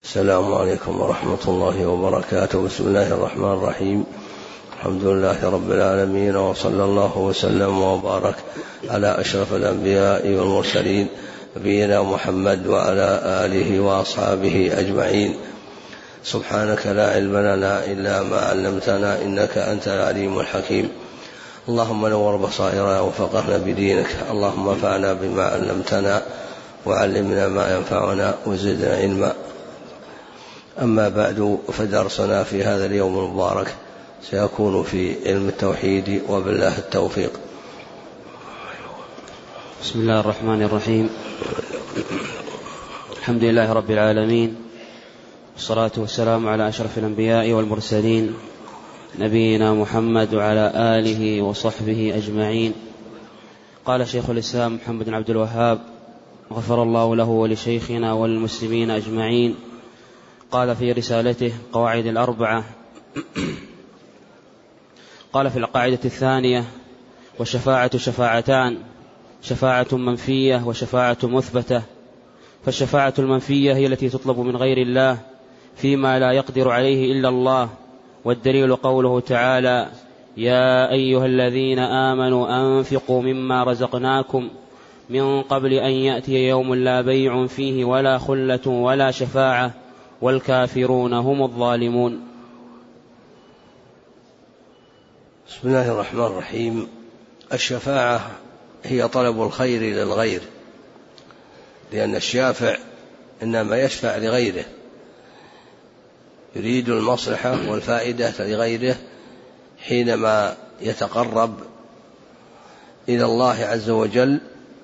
السلام عليكم ورحمة الله وبركاته. بسم الله الرحمن الرحيم. الحمد لله رب العالمين، وصلى الله وسلم وبارك على أشرف الأنبياء والمرسلين نبينا محمد وعلى آله وأصحابه أجمعين. سبحانك لا علم لنا إلا ما علمتنا إنك أنت العليم الحكيم. اللهم نور بصائرنا وفقهنا بدينك، اللهم انفعنا بما علمتنا وعلمنا ما ينفعنا وزدنا علما. أما بعد، فدرسنا في هذا اليوم المبارك سيكون في علم التوحيد، وبالله التوفيق. بسم الله الرحمن الرحيم. الحمد لله رب العالمين، والصلاة والسلام على أشرف الأنبياء والمرسلين نبينا محمد وعلى آله وصحبه أجمعين. قال شيخ الإسلام محمد بن عبد الوهاب غفر الله له ولشيخنا والمسلمين أجمعين، قال في رسالته قواعد الأربعة، قال في القاعدة الثانية: والشفاعة شفاعتان، شفاعة منفية وشفاعة مثبتة. فالشفاعة المنفية هي التي تطلب من غير الله فيما لا يقدر عليه إلا الله، والدليل قوله تعالى: يا أيها الذين آمنوا أنفقوا مما رزقناكم من قبل أن يأتي يوم لا بيع فيه ولا خلة ولا شفاعة والكافرون هم الظالمون. بسم الله الرحمن الرحيم. الشفاعة هي طلب الخير للغير، لأن الشافع إنما يشفع لغيره، يريد المصلحة والفائدة لغيره حينما يتقرب إلى الله عز وجل،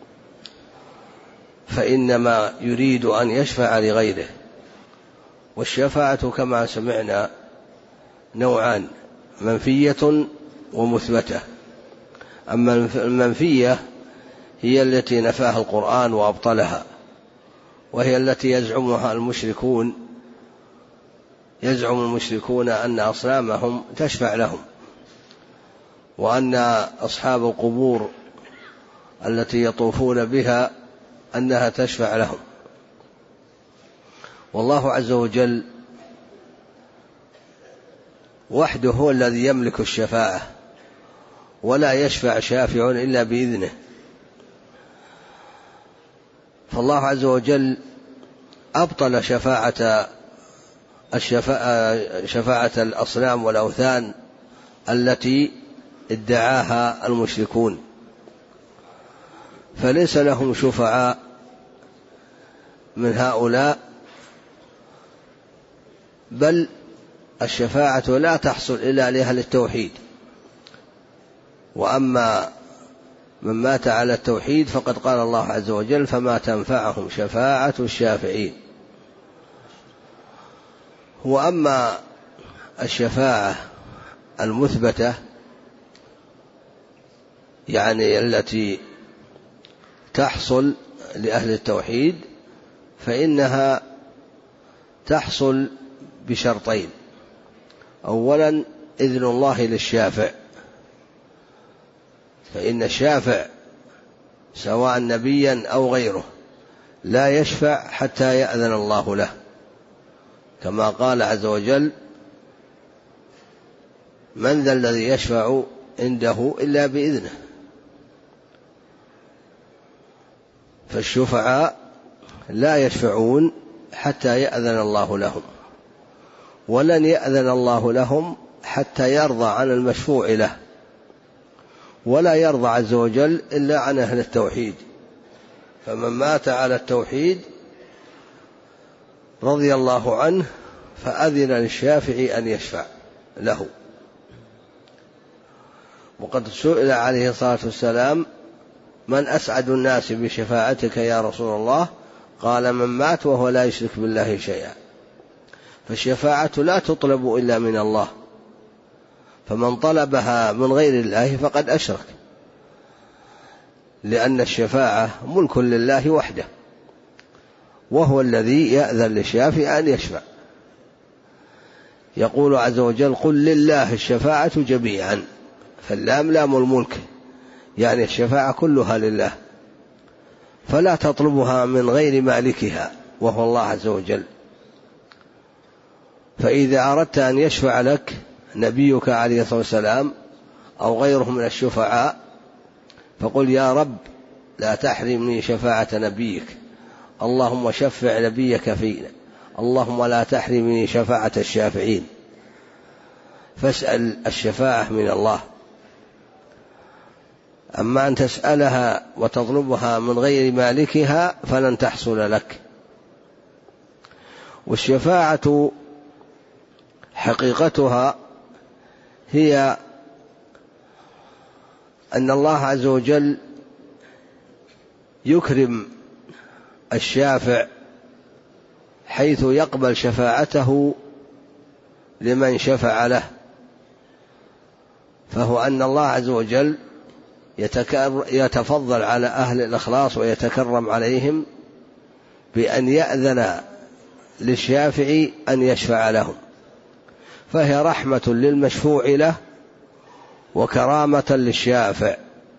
فإنما يريد أن يشفع لغيره. والشفاعة كما سمعنا نوعان: منفية ومثبتة. أما المنفية هي التي نفاها القرآن وأبطلها، وهي التي يزعم المشركون أن أصنامهم تشفع لهم، وأن أصحاب القبور التي يطوفون بها أنها تشفع لهم. والله عز وجل وحده هو الذي يملك الشفاعة، ولا يشفع شافع إلا بإذنه. فالله عز وجل أبطل شفاعة الأصنام والأوثان التي ادعاها المشركون، فليس لهم شفعاء من هؤلاء، بل الشفاعة لا تحصل إلا لأهل التوحيد. وأما من مات على التوحيد فقد قال الله عز وجل: فما تنفعهم شفاعة الشافعين. وأما الشفاعة المثبتة، يعني التي تحصل لأهل التوحيد، فإنها تحصل بشرطين: أولا إذن الله للشافع، فإن الشافع سواء نبيا أو غيره لا يشفع حتى يأذن الله له، كما قال عز وجل: من ذا الذي يشفع عنده إلا بإذنه. فالشفعاء لا يشفعون حتى يأذن الله لهم، ولن يأذن الله لهم حتى يرضى عن المشفوع له، ولا يرضى عز وجل إلا عن أهل التوحيد. فمن مات على التوحيد رضي الله عنه، فأذن للشافع أن يشفع له. وقد سئل عليه الصلاة والسلام: من أسعد الناس بشفاعتك يا رسول الله؟ قال: من مات وهو لا يشرك بالله شيئا. فالشفاعة لا تطلب إلا من الله، فمن طلبها من غير الله فقد أشرك، لأن الشفاعة ملك لله وحده، وهو الذي يأذن للشافع أن يشفع. يقول عز وجل: قل لله الشفاعة جميعا، فاللام لام الملك، يعني الشفاعة كلها لله، فلا تطلبها من غير مالكها وهو الله عز وجل. فإذا أردت أن يشفع لك نبيك عليه الصلاة والسلام أو غيره من الشفعاء فقل يا رب لا تحرمني شفاعة نبيك، اللهم شفع نبيك فينا، اللهم لا تحرمني شفاعة الشافعين. فاسأل الشفاعة من الله. أما أن تسألها وتطلبها من غير مالكها فلن تحصل لك. والشفاعة حقيقتها هي أن الله عز وجل يكرم الشافع حيث يقبل شفاعته لمن شفع له، فهو أن الله عز وجل يتفضل على أهل الإخلاص ويتكرم عليهم بأن يأذن للشافع أن يشفع لهم، فهي رحمة للمشفوع له وكرامة للشافع،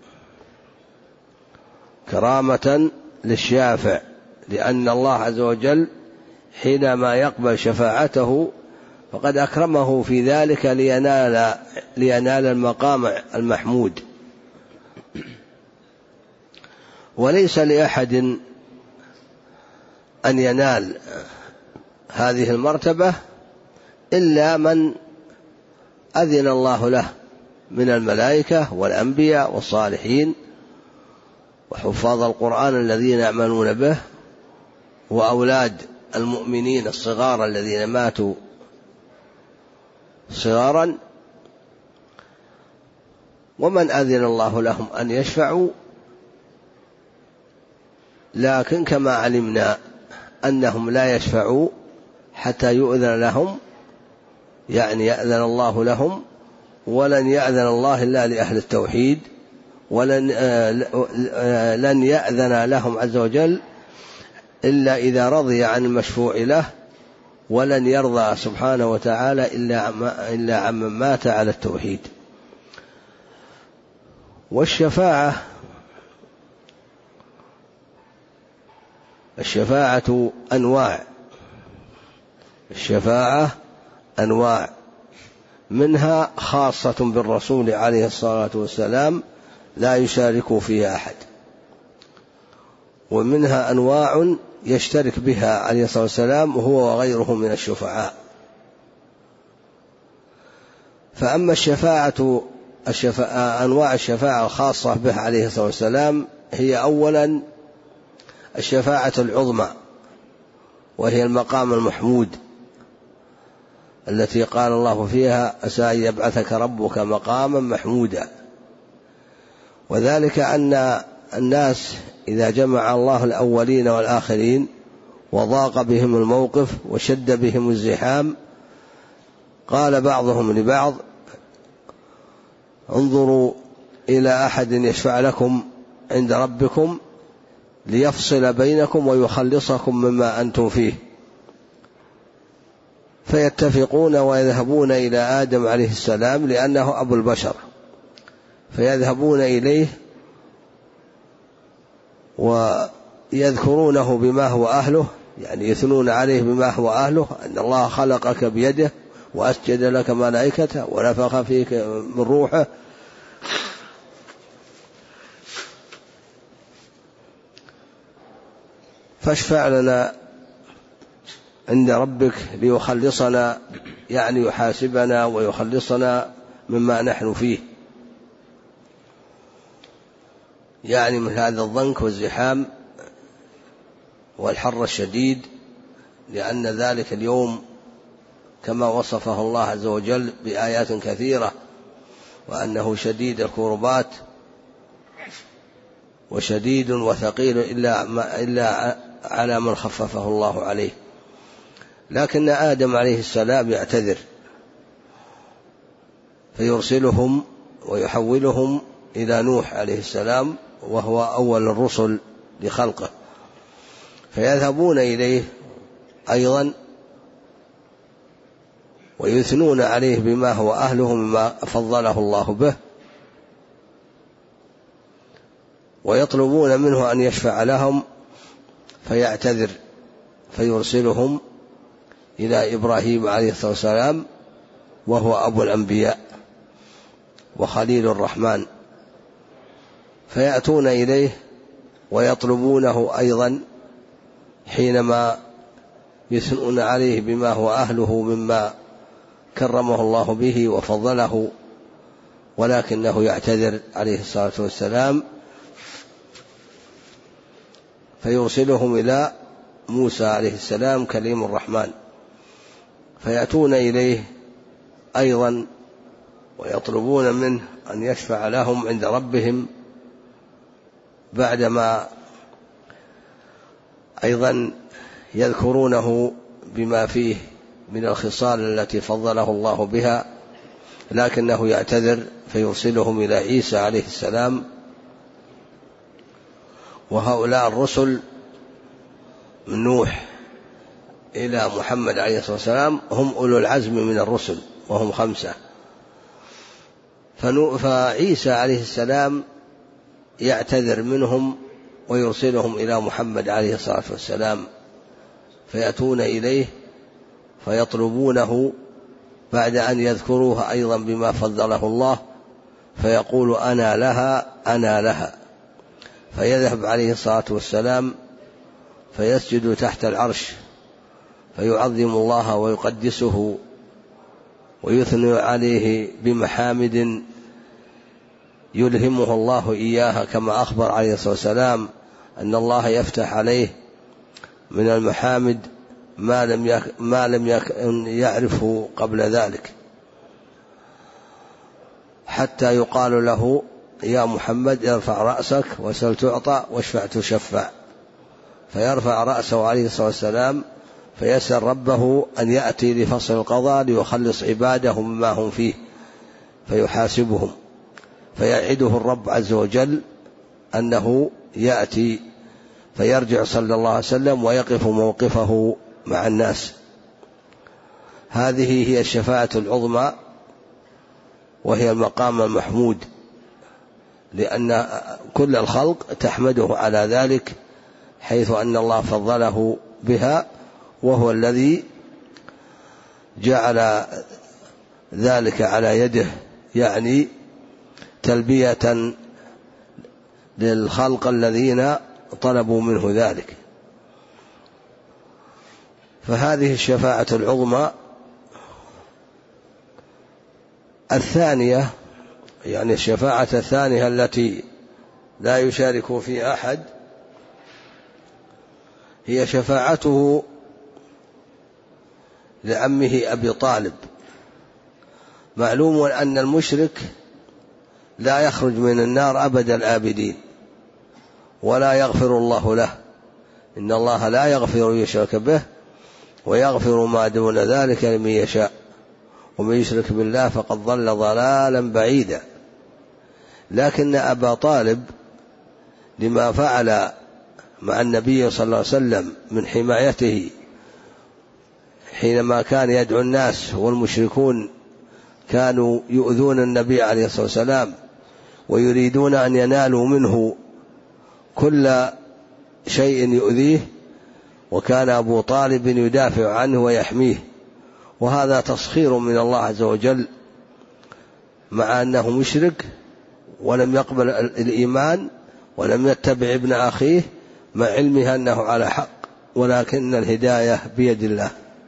كرامة للشافع، لأن الله عز وجل حينما يقبل شفاعته فقد أكرمه في ذلك لينال المقام المحمود. وليس لأحد أن ينال هذه المرتبة إلا من أذن الله له من الملائكة والأنبياء والصالحين وحفاظ القرآن الذين يعملون به وأولاد المؤمنين الصغار الذين ماتوا صغارا، ومن أذن الله لهم أن يشفعوا. لكن كما علمنا أنهم لا يشفعوا حتى يؤذن لهم، يعني يأذن الله لهم، ولن يأذن الله إلا لأهل التوحيد، لن يأذن لهم عز وجل إلا إذا رضي عن المشفوع له، ولن يرضى سبحانه وتعالى إلا عمن مات على التوحيد. والشفاعة أنواع، الشفاعة أنواع، منها خاصة بالرسول عليه الصلاة والسلام لا يشارك فيها أحد، ومنها أنواع يشترك بها عليه الصلاة والسلام هو وغيره من الشفعاء. فأما أنواع الشفاعة الخاصة به عليه الصلاة والسلام هي أولا الشفاعة العظمى، وهي المقام المحمود التي قال الله فيها عسى أن يبعثك ربك مقاما محمودا. وذلك أن الناس إذا جمع الله الأولين والآخرين وضاق بهم الموقف وشد بهم الزحام قال بعضهم لبعض انظروا إلى أحد يشفع لكم عند ربكم ليفصل بينكم ويخلصكم مما أنتم فيه، فيتفقون ويذهبون إلى آدم عليه السلام لأنه أبو البشر، فيذهبون إليه ويذكرونه بما هو أهله، يعني يثنون عليه بما هو أهله، أن الله خلقك بيده وأسجد لك ملائكته ونفخ فيك من روحه، فاشفع لنا عند ربك ليخلصنا، يعني يحاسبنا ويخلصنا مما نحن فيه، يعني من هذا الضنك والزحام والحر الشديد، لأن ذلك اليوم كما وصفه الله عز وجل بآيات كثيرة وأنه شديد الكربات وشديد وثقيل إلا على من خففه الله عليه. لكن آدم عليه السلام يعتذر فيرسلهم ويحولهم إلى نوح عليه السلام وهو أول الرسل لخلقه، فيذهبون إليه أيضا ويثنون عليه بما هو أهله مما فضله الله به، ويطلبون منه أن يشفع لهم فيعتذر فيرسلهم إلى إبراهيم عليه الصلاة والسلام وهو أبو الأنبياء وخليل الرحمن، فيأتون إليه ويطلبونه أيضا حينما يثنون عليه بما هو أهله مما كرمه الله به وفضله، ولكنه يعتذر عليه الصلاة والسلام، فيرسلهم إلى موسى عليه السلام كليم الرحمن، فيأتون إليه أيضا ويطلبون منه أن يشفع لهم عند ربهم، بعدما أيضا يذكرونه بما فيه من الخصال التي فضله الله بها، لكنه يعتذر فيرسلهم إلى عيسى عليه السلام. وهؤلاء الرسل من نوح إلى محمد عليه الصلاة والسلام هم أولو العزم من الرسل وهم 5. فعيسى عليه السلام يعتذر منهم ويرسلهم إلى محمد عليه الصلاة والسلام، فيأتون إليه فيطلبونه بعد أن يذكروه أيضا بما فضله الله، فيقول أنا لها أنا لها، فيذهب عليه الصلاة والسلام فيسجد تحت العرش فيعظم الله ويقدسه ويثني عليه بمحامد يلهمه الله إياها، كما أخبر عليه الصلاة والسلام أن الله يفتح عليه من المحامد ما لم يعرفه قبل ذلك، حتى يقال له يا محمد ارفع رأسك وسل تعطى واشفع تشفع، فيرفع رأسه عليه الصلاة والسلام فيسأل ربه أن يأتي لفصل القضاء ليخلص عباده مما هم فيه فيحاسبهم، فيعده الرب عز وجل أنه يأتي، فيرجع صلى الله عليه وسلم ويقف موقفه مع الناس. هذه هي الشفاعة العظمى، وهي المقام المحمود، لأن كل الخلق تحمده على ذلك، حيث أن الله فضله بها، وهو الذي جعل ذلك على يده، يعني تلبية للخلق الذين طلبوا منه ذلك. فهذه الشفاعة العظمى. الثانية، يعني الشفاعة الثانية التي لا يشارك فيها أحد، هي شفاعته لعمه أبي طالب. معلوم أن المشرك لا يخرج من النار أبد الآبدين، ولا يغفر الله له، إن الله لا يغفر يشرك به ويغفر ما دون ذلك لمن يشاء، ومن يشرك بالله فقد ضل ضلالا بعيدا. لكن أبا طالب لما فعل مع النبي صلى الله عليه وسلم من حمايته حينما كان يدعو الناس والمشركون كانوا يؤذون النبي عليه الصلاة والسلام ويريدون أن ينالوا منه كل شيء يؤذيه، وكان أبو طالب يدافع عنه ويحميه، وهذا تسخير من الله عز وجل، مع أنه مشرك ولم يقبل الإيمان ولم يتبع ابن أخيه، مع علمه أنه على حق، ولكن الهداية بيد الله.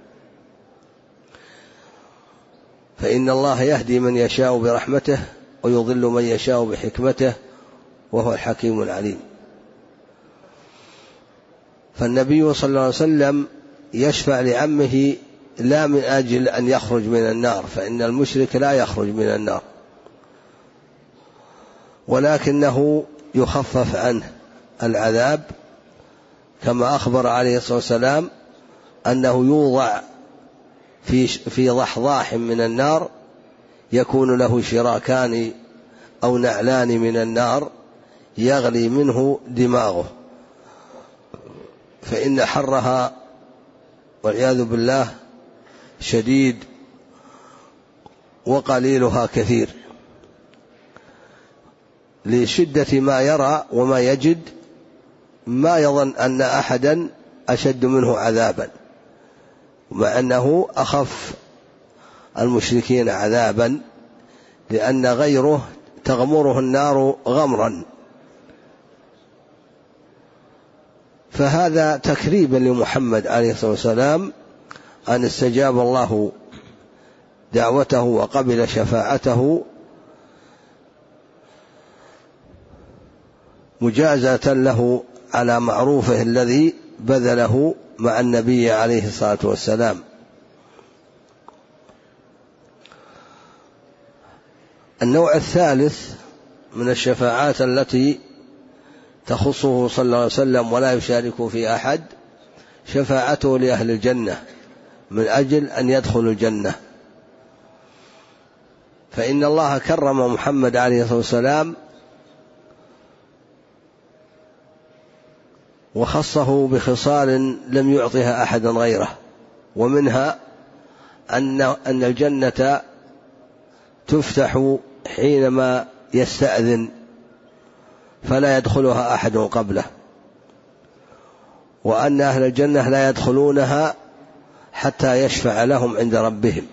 فإن الله يهدي من يشاء برحمته ويضل من يشاء بحكمته، وهو الحكيم العليم. فالنبي صلى الله عليه وسلم يشفع لعمه لا من أجل أن يخرج من النار، فإن المشرك لا يخرج من النار، ولكنه يخفف عنه العذاب، كما أخبر عليه الصلاة والسلام أنه يوضع في ضحضاح من النار يكون له شراكان أو نعلان من النار يغلي منه دماغه، فإن حرها والعياذ بالله شديد وقليلها كثير، لشدة ما يرى وما يجد، ما يظن أن أحدا أشد منه عذابا، مع أنه أخف المشركين عذابا، لأن غيره تغمره النار غمرا. فهذا تكريبا لمحمد عليه الصلاة والسلام أن استجاب الله دعوته وقبل شفاعته، مجازة له على معروفه الذي بذله مع النبي عليه الصلاة والسلام. النوع الثالث من الشفاعات التي تخصه صلى الله عليه وسلم ولا يشارك في أحد، شفاعته لأهل الجنة من أجل أن يدخلوا الجنة. فإن الله كرم محمد عليه الصلاة والسلام وخصه بخصال لم يعطها أحدا غيره، ومنها أن الجنة تفتح حينما يستأذن فلا يدخلها أحد قبله، وأن أهل الجنة لا يدخلونها حتى يشفع لهم عند ربهم.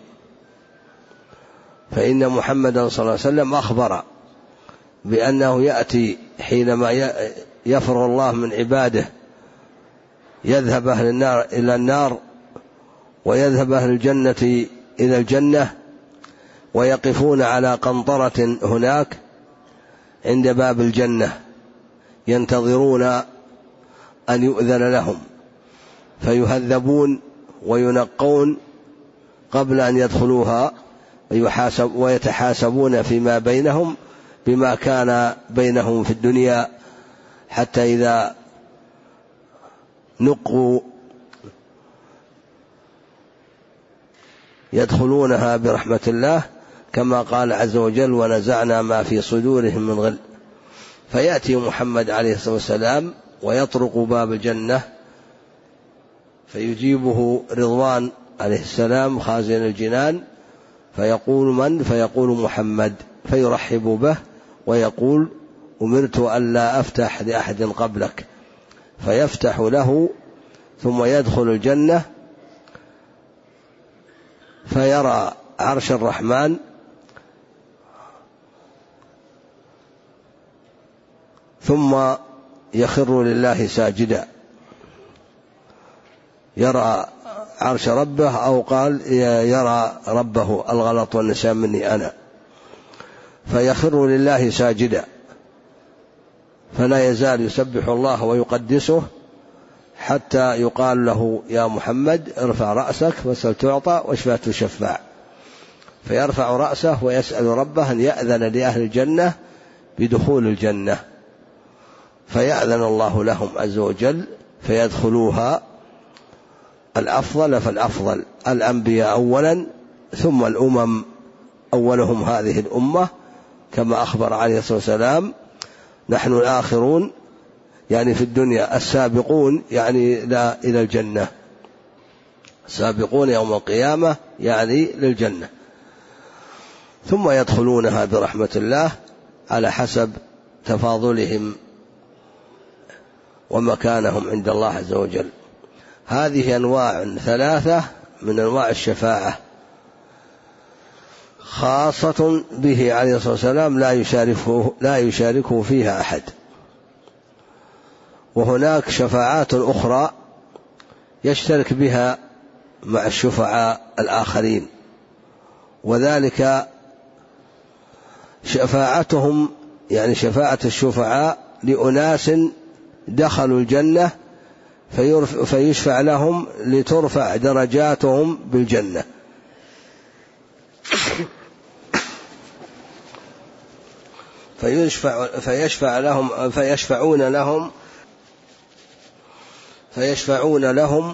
فإن محمدا صلى الله عليه وسلم أخبر بأنه يأتي حينما يفر الله من عباده، يذهب أهل النار إلى النار ويذهب أهل الجنة إلى الجنة، ويقفون على قنطرة هناك عند باب الجنة ينتظرون أن يؤذن لهم، فيهذبون وينقون قبل أن يدخلوها، ويتحاسبون فيما بينهم بما كان بينهم في الدنيا، حتى إذا نقوا يدخلونها برحمة الله، كما قال عز وجل: ونزعنا ما في صدورهم من غل. فيأتي محمد عليه الصلاة والسلام ويطرق باب الجنة، فيجيبه رضوان عليه السلام خازن الجنان، فيقول: من؟ فيقول: محمد، فيرحب به ويقول: أمرت ألا أفتح لأحد قبلك، فيفتح له، ثم يدخل الجنة فيرى عرش الرحمن، ثم يخر لله ساجدا، يرى عرش ربه، أو قال يرى ربه، الغلط والنسيان مني أنا، فيخر لله ساجدا، فلا يزال يسبح الله ويقدسه حتى يقال له: يا محمد ارفع رأسك واسأل تعطى واشفع تشفع. فيرفع رأسه ويسأل ربه أن يأذن لأهل الجنة بدخول الجنة، فيأذن الله لهم عز وجل فيدخلوها. الأفضل فالأفضل، الأنبياء أولا، ثم الأمم، أولهم هذه الأمة، كما أخبر عليه الصلاة والسلام: نحن الآخرون، يعني في الدنيا، السابقون يعني إلى الجنة، سابقون يوم القيامة يعني للجنة، ثم يدخلونها برحمة الله على حسب تفاضلهم ومكانهم عند الله عز وجل. هذه أنواع ثلاثة من أنواع الشفاعة خاصة به عليه الصلاة والسلام، لا يشاركه فيها أحد. وهناك شفاعات أخرى يشترك بها مع الشفعاء الآخرين، وذلك شفاعتهم، يعني شفاعة الشفعاء لأناس دخلوا الجنة فيشفع لهم لترفع درجاتهم بالجنة. فيشفعون لهم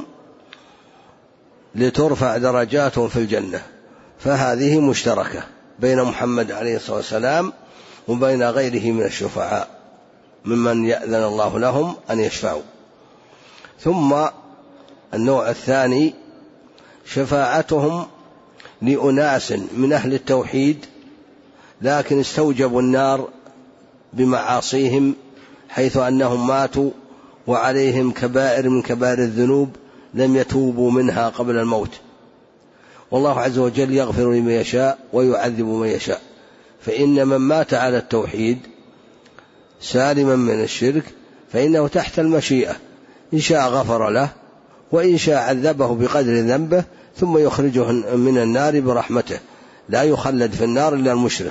لترفع درجاتهم في الجنة. فهذه مشتركة بين محمد عليه الصلاة والسلام وبين غيره من الشفعاء ممن يأذن الله لهم أن يشفعوا. ثم النوع الثاني شفاعتهم لأناس من أهل التوحيد لكن استوجبوا النار بمعاصيهم، حيث أنهم ماتوا وعليهم كبائر من كبائر الذنوب لم يتوبوا منها قبل الموت. والله عز وجل يغفر لمن يشاء ويعذب من يشاء، فإن من مات على التوحيد سالما من الشرك فإنه تحت المشيئة، إن شاء غفر له وإن شاء عذبه بقدر ذنبه ثم يخرجه من النار برحمته، لا يخلد في النار إلا المشرك.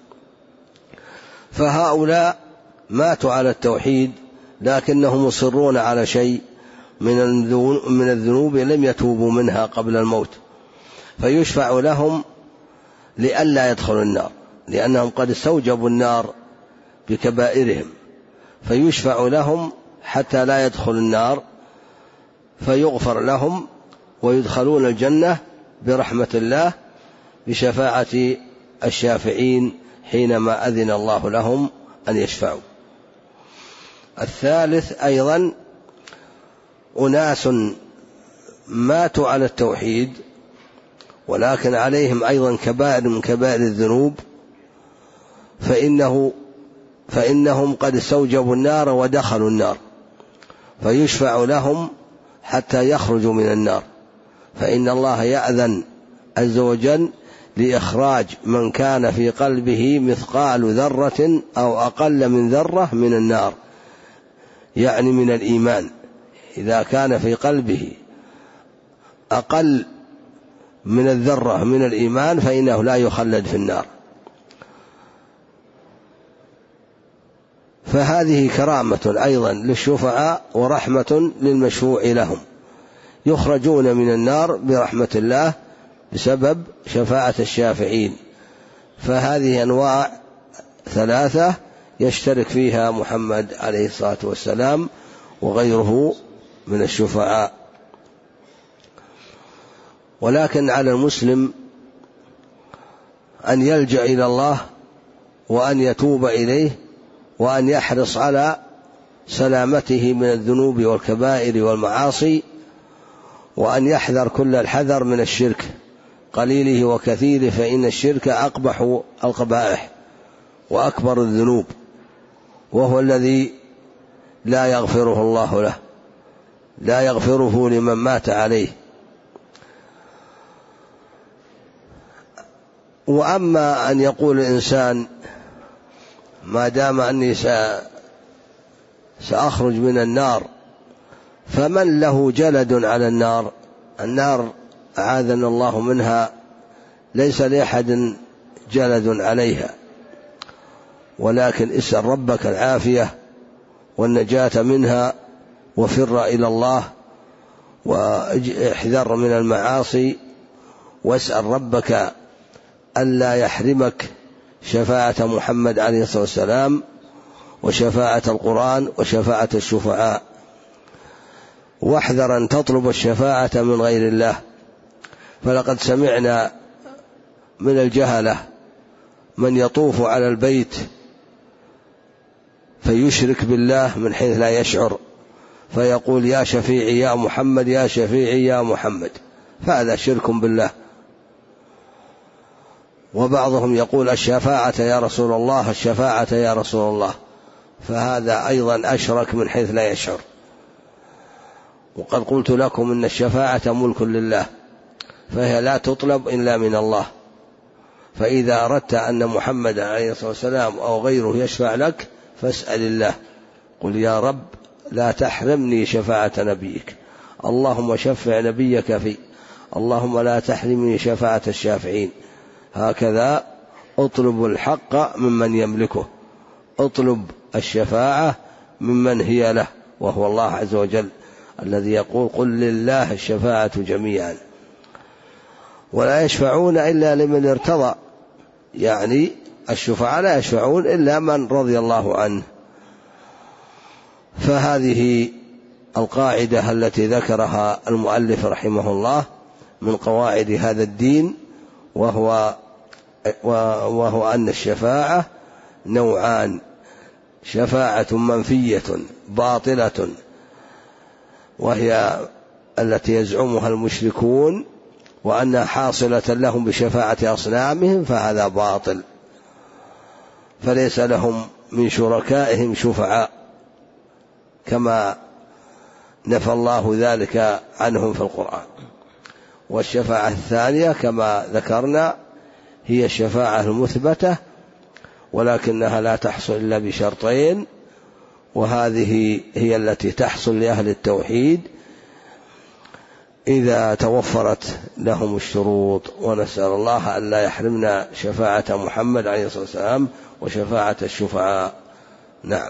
فهؤلاء ماتوا على التوحيد لكنهم مصرون على شيء من الذنوب لم يتوبوا منها قبل الموت، فيشفع لهم لئلا يدخلوا النار، لأنهم قد استوجبوا النار بكبائرهم، فيشفع لهم حتى لا يدخلوا النار، فيغفر لهم ويدخلون الجنة برحمة الله بشفاعة الشافعين حينما أذن الله لهم أن يشفعوا. الثالث أيضا أناس ماتوا على التوحيد ولكن عليهم أيضا كبائر من كبائر الذنوب، فإنهم قد استوجبوا النار ودخلوا النار، فيشفع لهم حتى يخرجوا من النار، فإن الله يأذن عز وجل لإخراج من كان في قلبه مثقال ذرة أو أقل من ذرة من النار، يعني من الإيمان. إذا كان في قلبه أقل من الذرة من الإيمان فإنه لا يخلد في النار. فهذه كرامة أيضا للشفعاء ورحمة للمشفوع لهم، يخرجون من النار برحمة الله بسبب شفاعة الشافعين. فهذه أنواع ثلاثة يشترك فيها محمد عليه الصلاة والسلام وغيره من الشفعاء. ولكن على المسلم أن يلجأ إلى الله وأن يتوب إليه وأن يحرص على سلامته من الذنوب والكبائر والمعاصي، وأن يحذر كل الحذر من الشرك قليله وكثيره، فإن الشرك أقبح القبائح وأكبر الذنوب، وهو الذي لا يغفره الله له، لا يغفره لمن مات عليه. وأما أن يقول الإنسان ما دام أني سأخرج من النار، فمن له جلد على النار؟ النار أعاذنا الله منها ليس لأحد جلد عليها، ولكن اسأل ربك العافية والنجاة منها، وفر إلى الله واحذر من المعاصي، واسأل ربك ألا يحرمك شفاعة محمد عليه الصلاة والسلام وشفاعة القرآن وشفاعة الشفعاء، واحذر أن تطلب الشفاعة من غير الله. فلقد سمعنا من الجهلة من يطوف على البيت فيشرك بالله من حيث لا يشعر، فيقول يا شفيعي يا محمد يا شفيعي يا محمد، فهذا شرك بالله. وبعضهم يقول الشفاعة يا رسول الله الشفاعة يا رسول الله، فهذا أيضا أشرك من حيث لا يشعر. وقد قلت لكم إن الشفاعة ملك لله، فهي لا تطلب إلا من الله. فإذا أردت أن محمد عليه الصلاة والسلام أو غيره يشفع لك فاسأل الله، قل يا رب لا تحرمني شفاعة نبيك، اللهم شفع نبيك في، اللهم لا تحرمني شفاعة الشافعين. هكذا اطلب الحق ممن يملكه، اطلب الشفاعة ممن هي له، وهو الله عز وجل الذي يقول قل لله الشفاعة جميعا. ولا يشفعون إلا لمن ارتضى، يعني الشفعاء لا يشفعون إلا من رضي الله عنه. فهذه القاعدة التي ذكرها المؤلف رحمه الله من قواعد هذا الدين، وهو أن الشفاعة نوعان: شفاعة منفية باطلة وهي التي يزعمها المشركون وأنها حاصلة لهم بشفاعة أصنامهم، فهذا باطل، فليس لهم من شركائهم شفعاء كما نفى الله ذلك عنهم في القرآن. والشفاعة الثانية كما ذكرنا هي الشفاعة المثبتة، ولكنها لا تحصل إلا بشرطين، وهذه هي التي تحصل لأهل التوحيد إذا توفرت لهم الشروط. ونسأل الله أن لا يحرمنا شفاعة محمد عليه الصلاة والسلام وشفاعة الشفعاء. نعم.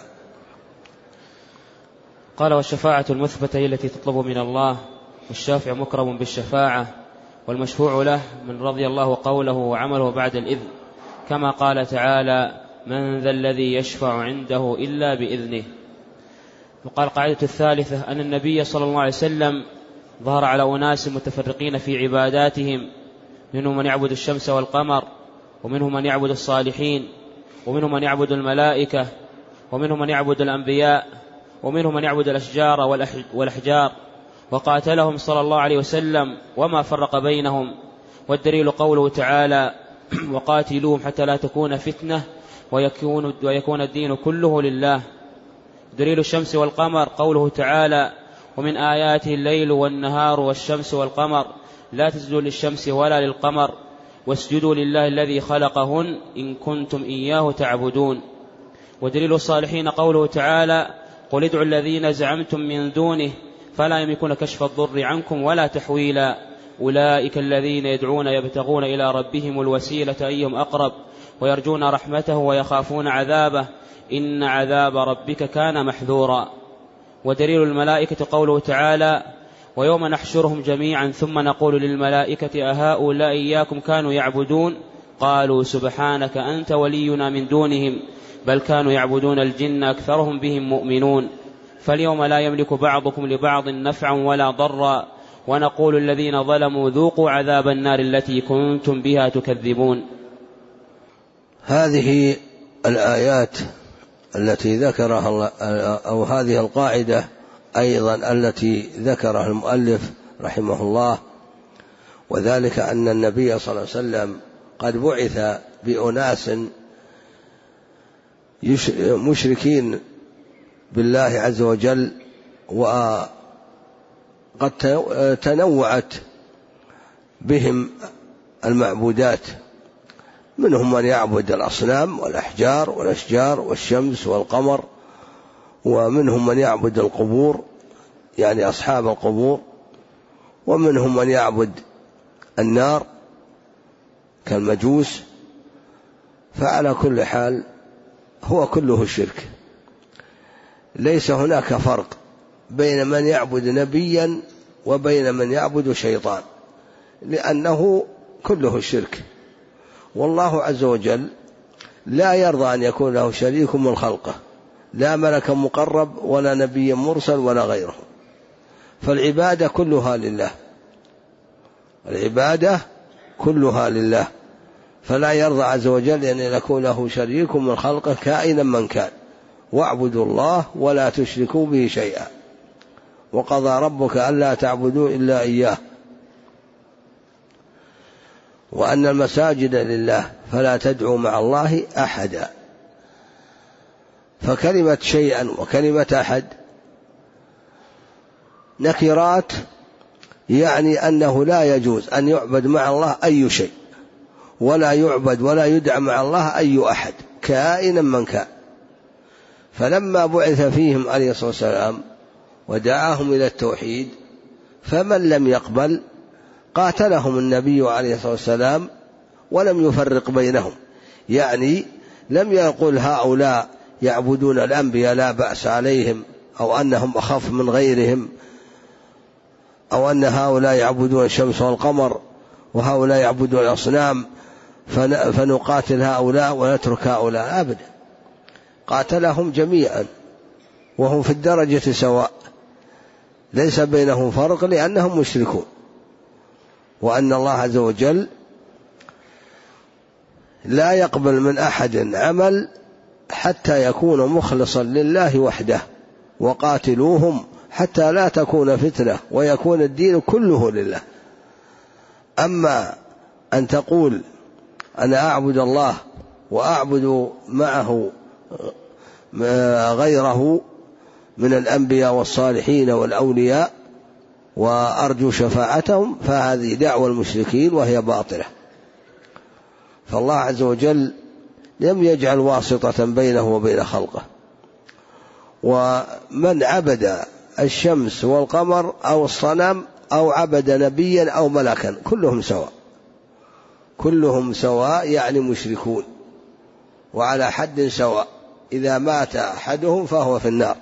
قال: والشفاعة المثبتة هي التي تطلب من الله، والشافع مكرم بالشفاعة، والمشفوع له من رضي الله قوله وعمله بعد الإذن، كما قال تعالى: من ذا الذي يشفع عنده إلا بإذنه. وقال: القاعدة الثالثة أن النبي صلى الله عليه وسلم ظهر على أناس متفرقين في عباداتهم، منهم من يعبد الشمس والقمر، ومنهم من يعبد الصالحين، ومنهم من يعبد الملائكة، ومنهم من يعبد الأنبياء، ومنهم من يعبد الأشجار والأحجار، وقاتلهم صلى الله عليه وسلم وما فرق بينهم. والدليل قوله تعالى: وقاتلوهم حتى لا تكون فتنة ويكون الدين كله لله. دليل الشمس والقمر قوله تعالى: ومن آياته الليل والنهار والشمس والقمر لا تسجدوا للشمس ولا للقمر واسجدوا لله الذي خلقهن إن كنتم إياه تعبدون. ودليل الصالحين قوله تعالى: قل ادعوا الذين زعمتم من دونه فلا يملكون كشف الضر عنكم ولا تحويلا أولئك الذين يدعون يبتغون إلى ربهم الوسيلة أيهم أقرب ويرجون رحمته ويخافون عذابه إن عذاب ربك كان محذورا. ودليل الملائكة قوله تعالى: ويوم نحشرهم جميعا ثم نقول للملائكة أهؤلاء إياكم كانوا يعبدون قالوا سبحانك أنت ولينا من دونهم بل كانوا يعبدون الجن أكثرهم بهم مؤمنون فاليوم لا يملك بعضكم لبعض نفعا ولا ضرا ونقول الذين ظلموا ذوقوا عذاب النار التي كنتم بها تكذبون. هذه الآيات التي ذكرها الله، أو هذه القاعدة أيضا التي ذكرها المؤلف رحمه الله، وذلك أن النبي صلى الله عليه وسلم قد بعث بأناس مشركين بالله عز وجل، وقد تنوعت بهم المعبودات، منهم من يعبد الأصنام والأحجار والأشجار والشمس والقمر، ومنهم من يعبد القبور يعني أصحاب القبور، ومنهم من يعبد النار كالمجوس. فعلى كل حال هو كله شرك، ليس هناك فرق بين من يعبد نبيا وبين من يعبد شيطان، لأنه كله شرك. والله عز وجل لا يرضى أن يكون له شريك من خلقه، لا ملك مقرب ولا نبي مرسل ولا غيره، فالعبادة كلها لله، العبادة كلها لله، فلا يرضى عز وجل أن يكون له شريك من خلقه كائنا من كان. واعبدوا الله ولا تشركوا به شيئا وقضى ربك ألا تعبدوا إلا إياه وأن المساجد لله فلا تدعوا مع الله أحدا. فكلمة شيئا وكلمة أحد نكرات، يعني أنه لا يجوز أن يعبد مع الله أي شيء، ولا يعبد ولا يدعى مع الله أي أحد كائنا من كان. فلما بعث فيهم عليه الصلاة والسلام ودعاهم إلى التوحيد، فمن لم يقبل قاتلهم النبي عليه الصلاة والسلام ولم يفرق بينهم، يعني لم يقل هؤلاء يعبدون الأنبياء لا بأس عليهم، أو أنهم أخف من غيرهم، أو أن هؤلاء يعبدون الشمس والقمر وهؤلاء يعبدون الأصنام فنقاتل هؤلاء ونترك هؤلاء، أبدا، قاتلهم جميعا وهم في الدرجة سواء، ليس بينهم فرق لأنهم مشركون. وأن الله عز وجل لا يقبل من أحد عمل حتى يكون مخلصا لله وحده، وقاتلوهم حتى لا تكون فتنة ويكون الدين كله لله. أما أن تقول أنا أعبد الله وأعبد معه غيره، من الأنبياء والصالحين والأولياء وأرجو شفاعتهم، فهذه دعوة المشركين وهي باطلة. فالله عز وجل لم يجعل واسطة بينه وبين خلقه. ومن عبد الشمس والقمر أو الصنم أو عبد نبيا أو ملكا كلهم سواء، كلهم سواء يعني مشركون وعلى حد سواء، إذا مات أحدهم فهو في النار.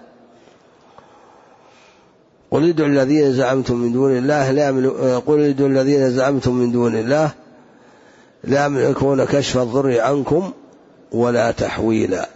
قل ادعوا الذين زعمتم من دون الله لا يملكون كشف الضر عنكم ولا تحويلا.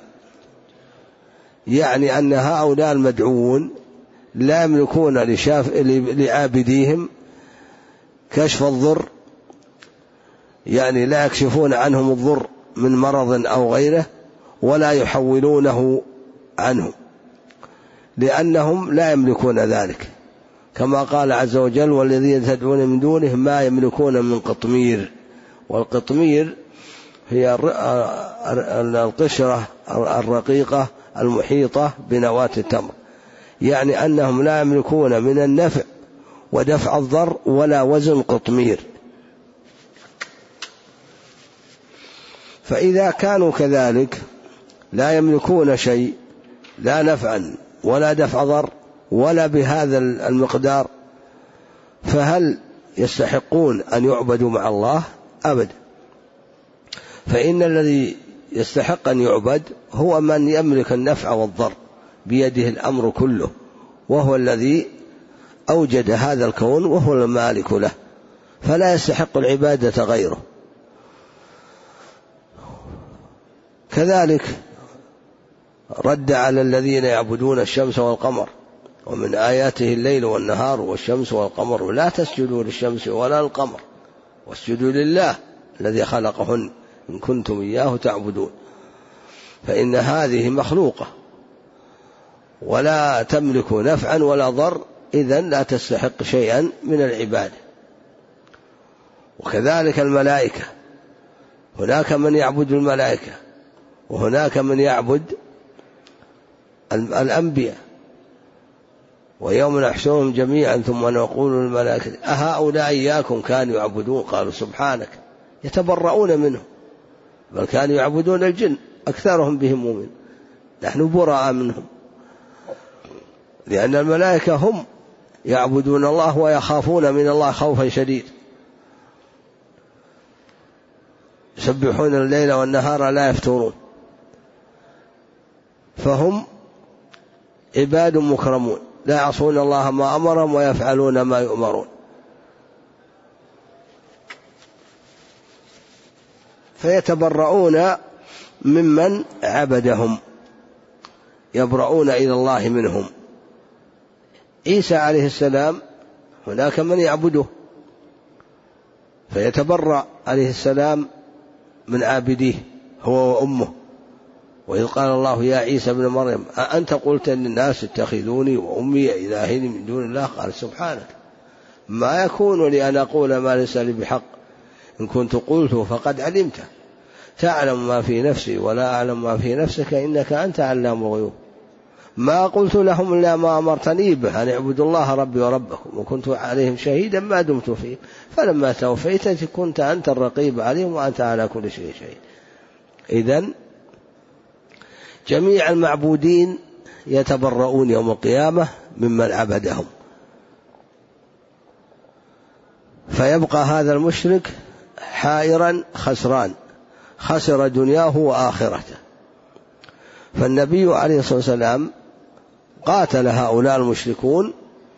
يعني أن هؤلاء المدعوون لا يملكون لعابديهم كشف الضر، يعني لا يكشفون عنهم الضر من مرض أو غيره، ولا يحولونه عنهم، لأنهم لا يملكون ذلك، كما قال عز وجل والذين تدعون من دونه ما يملكون من قطمير. والقطمير هي القشرة الرقيقة المحيطة بنواة التمر، يعني أنهم لا يملكون من النفع ودفع الضر ولا وزن قطمير. فإذا كانوا كذلك لا يملكون شيء، لا نفعا ولا دفع ضر ولا بهذا المقدار، فهل يستحقون أن يعبدوا مع الله؟ أبدا. فإن الذي يستحق أن يعبد هو من يملك النفع والضر، بيده الأمر كله، وهو الذي أوجد هذا الكون وهو المالك له، فلا يستحق العبادة غيره. كذلك رد على الذين يعبدون الشمس والقمر ومن آياته الليل والنهار والشمس والقمر لا تسجدوا للشمس ولا للقمر واسجدوا لله الذي خلقهن إن كنتم إياه تعبدون. فإن هذه مخلوقة ولا تملك نفعا ولا ضر، إذن لا تستحق شيئا من العبادة. وكذلك الملائكة، هناك من يعبد الملائكة وهناك من يعبد الأنبياء. ويوم نحشرهم جميعا ثم نقول للملائكة أهؤلاء إياكم كانوا يعبدون؟ قالوا سبحانك، يتبرؤون منهم، بل كانوا يعبدون الجن أكثرهم بهم مؤمن، نحن براء منهم، لأن الملائكة هم يعبدون الله ويخافون من الله خوفا شديد، يسبحون الليل والنهار لا يفترون، فهم عباد مكرمون لا يعصون الله ما أمرهم ويفعلون ما يؤمرون. فيتبرؤون ممن عبدهم، يبرؤون إلى الله منهم. عيسى عليه السلام هناك من يعبده فيتبرأ عليه السلام من عابديه هو وأمه. وإذ قال الله يا عيسى ابن مريم أأنت قلت للناس اتخذوني وأمي إلهين من دون الله؟ قال سبحانك ما يكون لي أن أقول ما ليس لي بحق، إن كنت قلته فقد علمته، تعلم ما في نفسي ولا أعلم ما في نفسك إنك أنت علام الغيوب. ما قلت لهم إلا ما أمرتني به أن اعبدوا الله ربي وربكم، وكنت عليهم شهيدا ما دمت فيه، فلما توفيت كنت أنت الرقيب عليهم وأنت على كل شيء شهيد. إذن جميع المعبودين يتبرؤون يوم القيامة ممن عبدهم، فيبقى هذا المشرك حائرا خسران، خسر دنياه وآخرته. فالنبي عليه الصلاة والسلام قاتل هؤلاء المشركون،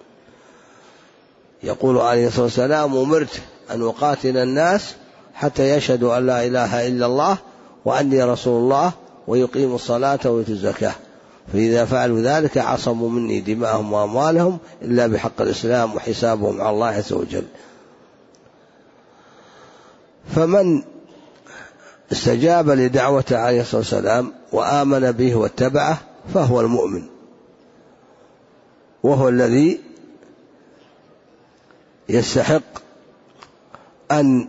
يقول عليه الصلاة والسلام أمرت أن أقاتل الناس حتى يشهدوا أن لا إله إلا الله وأني رسول الله ويقيموا الصلاة ويؤتوا الزكاة، فإذا فعلوا ذلك عصموا مني دماءهم وأموالهم إلا بحق الإسلام وحسابهم على الله عز وجل. فمن استجاب لدعوته عليه الصلاة والسلام وآمن به واتبعه فهو المؤمن، وهو الذي يستحق أن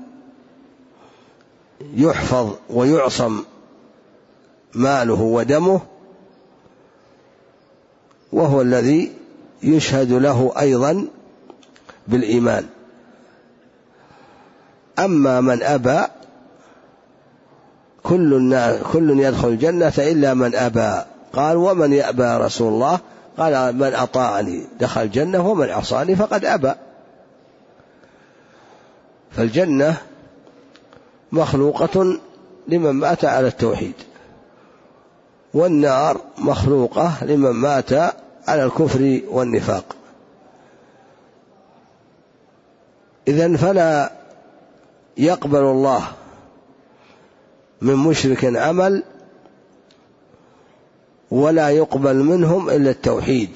يحفظ ويعصم ماله ودمه وهو الذي يشهد له أيضا بالإيمان. أما من أبى كل يدخل الجنة إلا من أبى. قال ومن يأبى رسول الله؟ قال من أطاعني دخل الجنة ومن عصاني فقد أبى. فالجنة مخلوقة لمن مات على التوحيد، والنار مخلوقة لمن مات على الكفر والنفاق. إذن فلا يقبل الله من مشرك عمل، ولا يقبل منهم إلا التوحيد،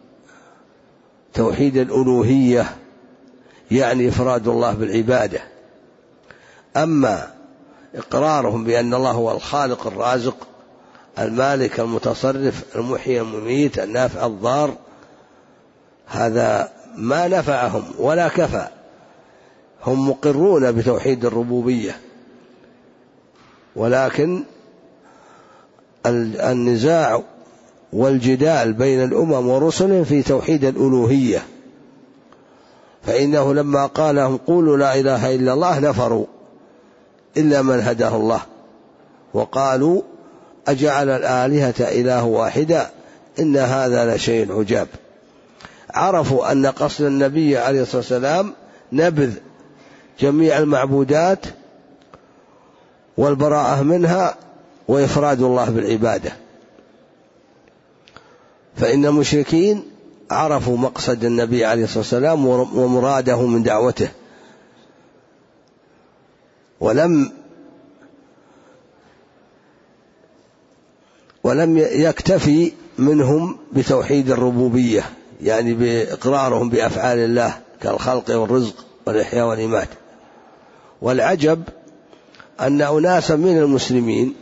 توحيد الألوهية، يعني إفراد الله بالعبادة. أما إقرارهم بأن الله هو الخالق الرازق المالك المتصرف المحيي المميت النافع الضار، هذا ما نفعهم ولا كفى. هم مقرون بتوحيد الربوبية، ولكن النزاع والجدال بين الأمم ورسلهم في توحيد الألوهية، فإنه لما قال لهم قولوا لا إله إلا الله نفروا إلا من هداه الله، وقالوا أجعل الآلهة إله واحدا إن هذا لشيء عجاب. عرفوا أن قصد النبي عليه الصلاة والسلام نبذ جميع المعبودات والبراءة منها وإفراد الله بالعبادة. فإن المشركين عرفوا مقصد النبي عليه الصلاة والسلام ومراده من دعوته، ولم يكتفي منهم بتوحيد الربوبية، يعني بإقرارهم بأفعال الله كالخلق والرزق والإحياء والإماتة. والعجب أن أناسا من المسلمين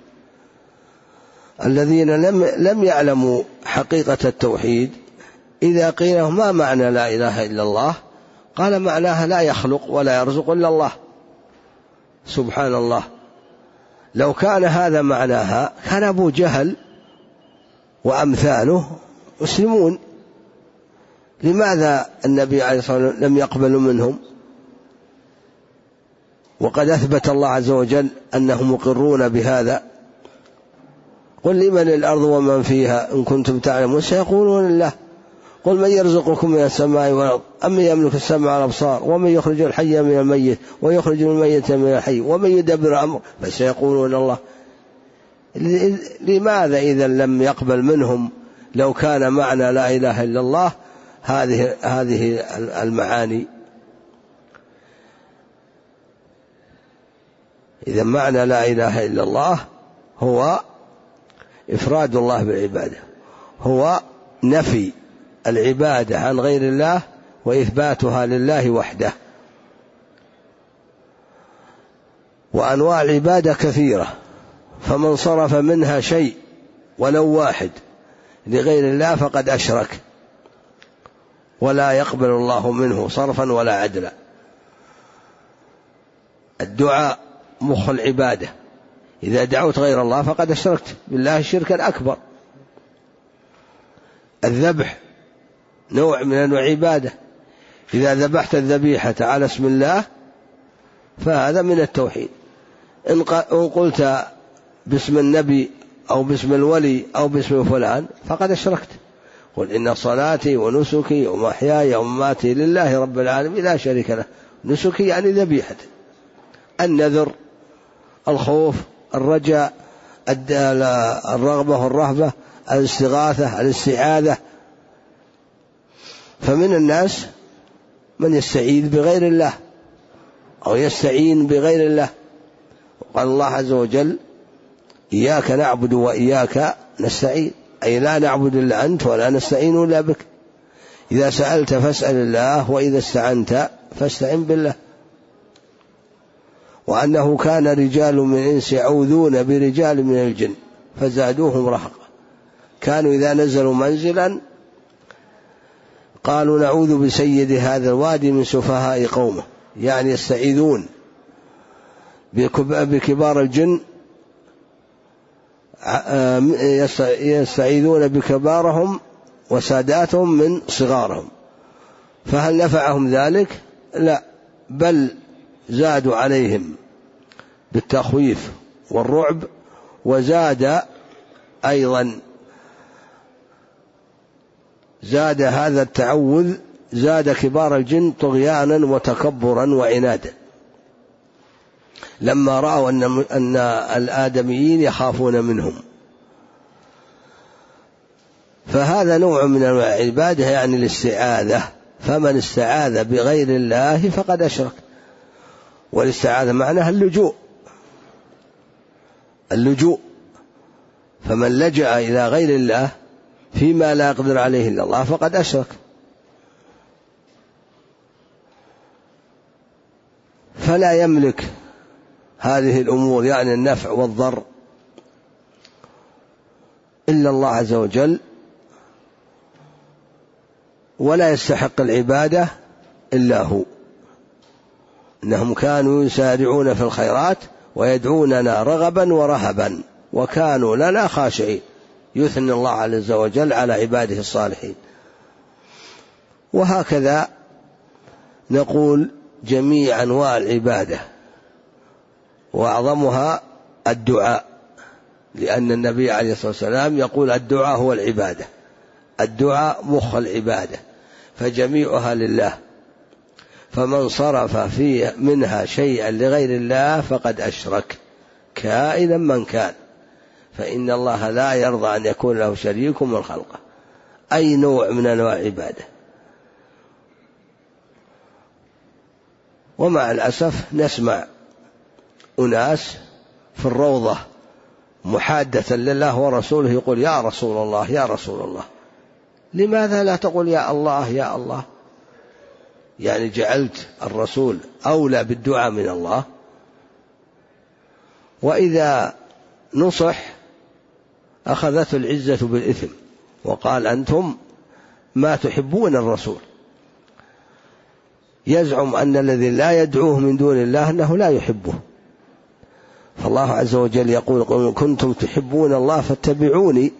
الذين لم يعلموا حقيقة التوحيد إذا قيل لهم ما معنى لا إله إلا الله؟ قال معناها لا يخلق ولا يرزق إلا الله. سبحان الله، لو كان هذا معناها كان أبو جهل وأمثاله مسلمون. لماذا النبي عليه الصلاة والسلام لم يقبل منهم وقد أثبت الله عز وجل أنهم مقرون بهذا؟ قل لمن الأرض ومن فيها إن كنتم تعلمون سيقولون الله. قل من يرزقكم من السماء والأرض أم يملك السمع والأبصار ومن يخرج الحي من الميت ويخرج الميت من الحي ومن يدبر أمر فسيقولون الله. لماذا إذا لم يقبل منهم لو كان معنى لا إله إلا الله هذه المعاني؟ إذا معنى لا إله إلا الله هو إفراد الله بالعبادة، هو نفي العبادة عن غير الله وإثباتها لله وحده. وأنواع العبادة كثيرة، فمن صرف منها شيء ولو واحد لغير الله فقد أشرك، ولا يقبل الله منه صرفا ولا عدلا. الدعاء مخ العبادة، إذا دعوت غير الله فقد أشركت بالله شركا أكبر. الذبح نوع من أنواع العبادة، إذا ذبحت الذبيحة على اسم الله فهذا من التوحيد. إن قلت باسم النبي أو باسم الولي أو باسم فلان فقد أشركت. قل إن صلاتي ونسكي ومحياي ومماتي لله رب العالمين لا شريك له. نسكي يعني ذبيحة، النذر، الخوف، الرجاء، الرغبة والرهبة، الاستغاثة، الاستعاذة. فمن الناس من يستعيذ بغير الله أو يستعين بغير الله. قال الله عز وجل إياك نعبد وإياك نستعين، أي لا نعبد إلا أنت ولا نستعين إلا بك. إذا سألت فاسأل الله وإذا استعنت فاستعن بالله. وأنه كان رجال من الإنس يعوذون برجال من الجن فزادوهم رهقا، كانوا إذا نزلوا منزلا قالوا نعوذ بسيد هذا الوادي من سفهاء قومه، يعني يستعيذون بكبار الجن، يستعيذون بكبارهم وساداتهم من صغارهم، فهل نفعهم ذلك؟ لا، بل زادوا عليهم بالتخويف والرعب، وزاد أيضا زاد هذا التعوذ زاد كبار الجن طغيانا وتكبرا وعنادا، لما رأوا أن الآدميين يخافون منهم. فهذا نوع من العبادة، يعني الاستعاذة، فمن استعاذ بغير الله فقد أشرك. والاستعاذة معناها اللجوء، فمن لجأ إلى غير الله فيما لا يقدر عليه إلا الله فقد أشرك. فلا يملك هذه الأمور، يعني النفع والضر، إلا الله عز وجل، ولا يستحق العبادة إلا هو. إنهم كانوا يسارعون في الخيرات ويدعوننا رغبا ورهبا وكانوا لنا خاشعين. يثني الله عز وجل على عباده الصالحين. وهكذا نقول جميع أنواع العبادة، وأعظمها الدعاء، لأن النبي عليه الصلاة والسلام يقول الدعاء هو العبادة، الدعاء مخ العبادة، فجميعها لله، فمن صرف فيه منها شيئا لغير الله فقد أشرك كائنا من كان، فإن الله لا يرضى أن يكون له شريك من خلقه، أي نوع من أنواع العبادة. ومع الأسف نسمع أناس في الروضة محادثا لله ورسوله يقول يا رسول الله يا رسول الله. لماذا لا تقول يا الله يا الله؟ يعني جعلت الرسول أولى بالدعاء من الله. وإذا نصح أخذته العزة بالإثم وقال أنتم ما تحبون الرسول، يزعم أن الذي لا يدعوه من دون الله أنه لا يحبه. فالله عز وجل يقول قل كنتم تحبون الله فاتبعوني،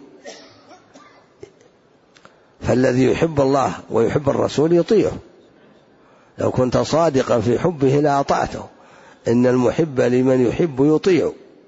فالذي يحب الله ويحب الرسول يطيعه، لو كنت صادقا في حبه لأطعته، إن المحب لمن يحب يطيع.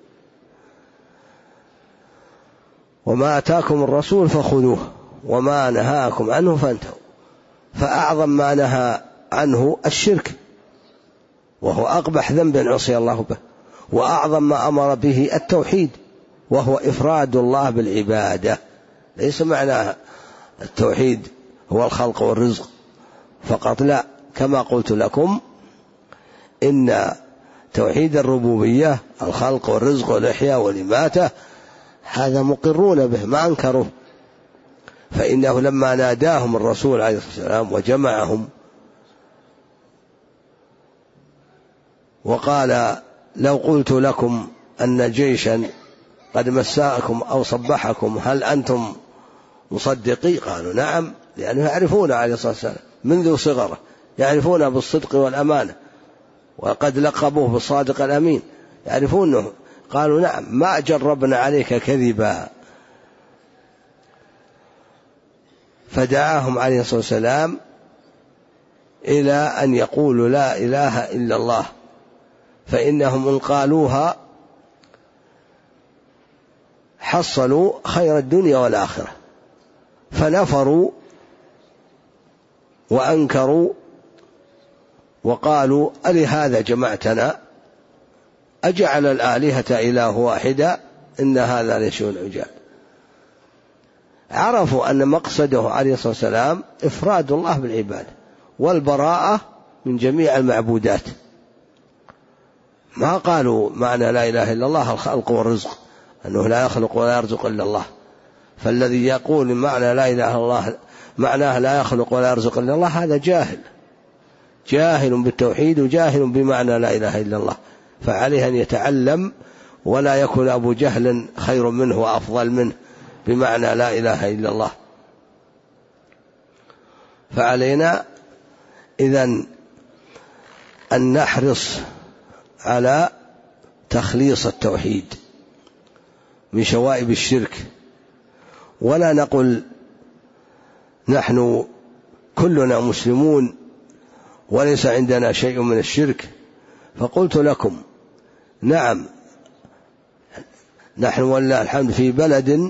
وما أتاكم الرسول فخذوه وما نهاكم عنه فانتهوا. فأعظم ما نهى عنه الشرك، وهو أقبح ذنب عصي الله به، وأعظم ما أمر به التوحيد، وهو إفراد الله بالعبادة. ليس معنى التوحيد هو الخلق والرزق فقط، لا، كما قلت لكم إن توحيد الربوبية الخلق والرزق والإحياء والإماتة هذا مقرون به ما أنكروه. فإنه لما ناداهم الرسول عليه الصلاة والسلام وجمعهم وقال لو قلت لكم أن جيشا قد مساكم أو صبحكم هل أنتم مصدقي؟ قالوا نعم، لأنه يعرفون عليه الصلاة والسلام منذ صغره، يعرفون بالصدق والأمانة، وقد لقبوه بالصادق الأمين، يعرفونه. قالوا نعم ما جربنا عليك كذبا. فدعاهم عليه الصلاة والسلام إلى أن يقولوا لا إله إلا الله، فإنهم إن قالوها حصلوا خير الدنيا والآخرة. فنفروا وأنكروا وقالوا ألهذا جمعتنا أجعل الآلهة إله واحدا إن هذا لشيء عجاب. عرفوا أن مقصده عليه الصلاة والسلام إفراد الله بالعبادة والبراءة من جميع المعبودات. ما قالوا معنى لا إله إلا الله الخلق والرزق، أنه لا يخلق ولا يرزق إلا الله. فالذي يقول معنى لا إله إلا الله معناه لا يخلق ولا يرزق إلا الله هذا جاهل بالتوحيد وجاهل بمعنى لا إله إلا الله. فعليه أن يتعلم ولا يكون أبو جهل خير منه وأفضل منه بمعنى لا إله إلا الله. فعلينا إذن أن نحرص على تخليص التوحيد من شوائب الشرك، ولا نقل نحن كلنا مسلمون وليس عندنا شيء من الشرك. فقلت لكم نعم، نحن ولله الحمد في بلد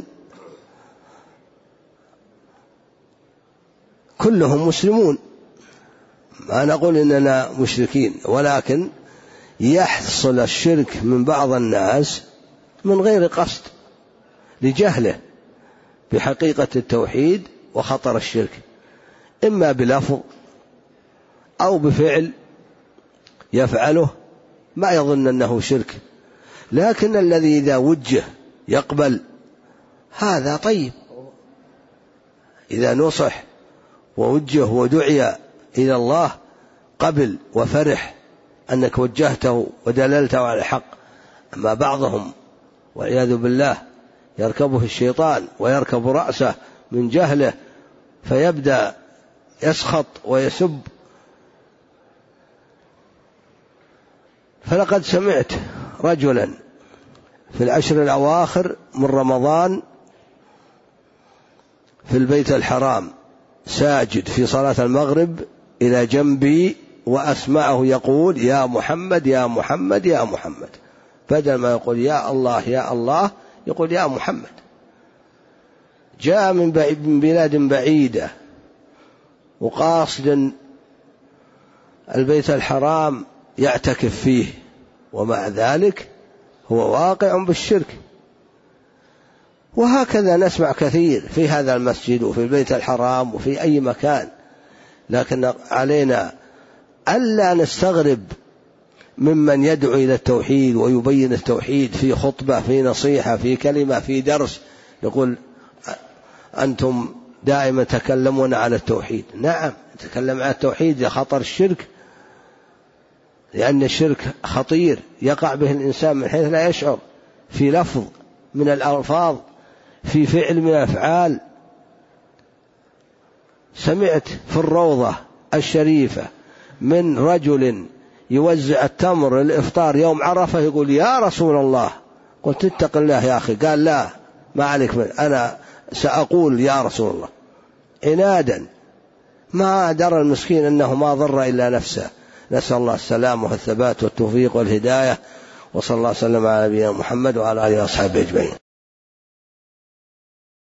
كلهم مسلمون، ما نقول إننا مشركين، ولكن يحصل الشرك من بعض الناس من غير قصد لجهله بحقيقة التوحيد وخطر الشرك، إما بلفظ أو بفعل يفعله ما يظن أنه شرك، لكن الذي إذا وجه يقبل هذا طيب، إذا نصح ووجه ودعي إلى الله قبل وفرح أنك وجهته ودللته على الحق. أما بعضهم والعياذ بالله يركبه الشيطان ويركب رأسه من جهله فيبدأ يسخط ويسب. فلقد سمعت رجلا في العشر الأواخر من رمضان في البيت الحرام ساجد في صلاة المغرب إلى جنبي وأسمعه يقول يا محمد يا محمد يا محمد، بدل ما يقول يا الله يا الله يقول يا محمد. جاء من بلاد بعيدة وقاصد البيت الحرام يعتكف فيه، ومع ذلك هو واقع بالشرك. وهكذا نسمع كثير في هذا المسجد وفي البيت الحرام وفي أي مكان، لكن علينا ألا نستغرب ممن يدعو إلى التوحيد ويبين التوحيد في خطبة في نصيحة في كلمة في درس، يقول أنتم دائما تكلمون على التوحيد. نعم تكلم على التوحيد لخطر الشرك، لأن الشرك خطير يقع به الإنسان من حيث لا يشعر، في لفظ من الألفاظ، في فعل من الأفعال. سمعت في الروضة الشريفة من رجل يوزع التمر الإفطار يوم عرفة يقول يا رسول الله. قلت اتق الله يا أخي. قال لا ما عليك من أنا سأقول يا رسول الله عنادا، ما درى المسكين أنه ما ضر إلا نفسه. نسأل الله السلامة والثبات والتوفيق والهداية، وصلى الله وسلم على نبينا محمد وعلى آله وأصحابه أجمعين.